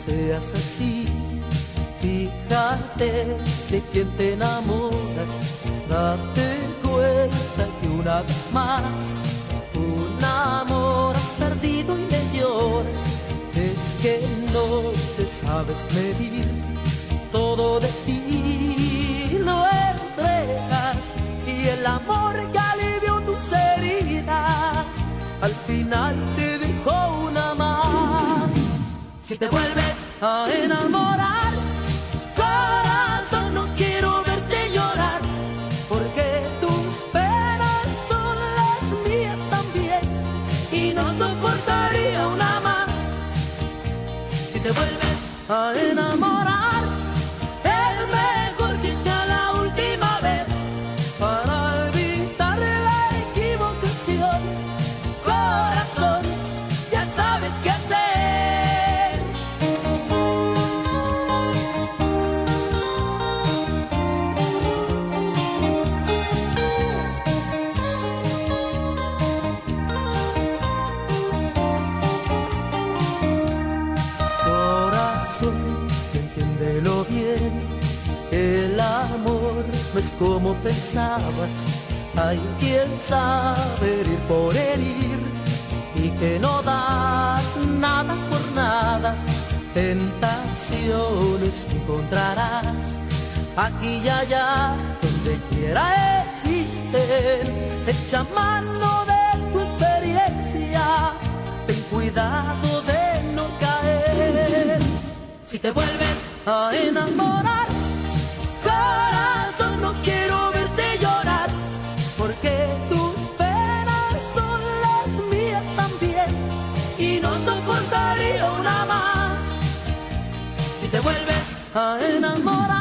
seas así. Fíjate de quién te enamoras, date cuenta que una vez más un amor has perdido y le lloras. Es que no te sabes medir, todo de ti lo entregas, y el amor que alivió tus heridas al final te dejó una más. Si te vuelves a enamorar, corazón, no quiero verte llorar, porque tus penas son las mías también, y no soportaría una más. Si te vuelves a enamorar, es mejor que sea la última vez, para evitar la equivocación. Corazón, ya sabes qué hacer. Entiéndelo bien, el amor no es como pensabas. Hay quien sabe herir por herir, y que no da nada por nada. Tentaciones encontrarás aquí y allá, donde quiera existen. Echa mano de tu experiencia, ten cuidado de no caer. Si te vuelves a enamorar, corazón, no quiero verte llorar, porque tus penas son las mías también, y no soportaría una más. Si te vuelves a enamorar,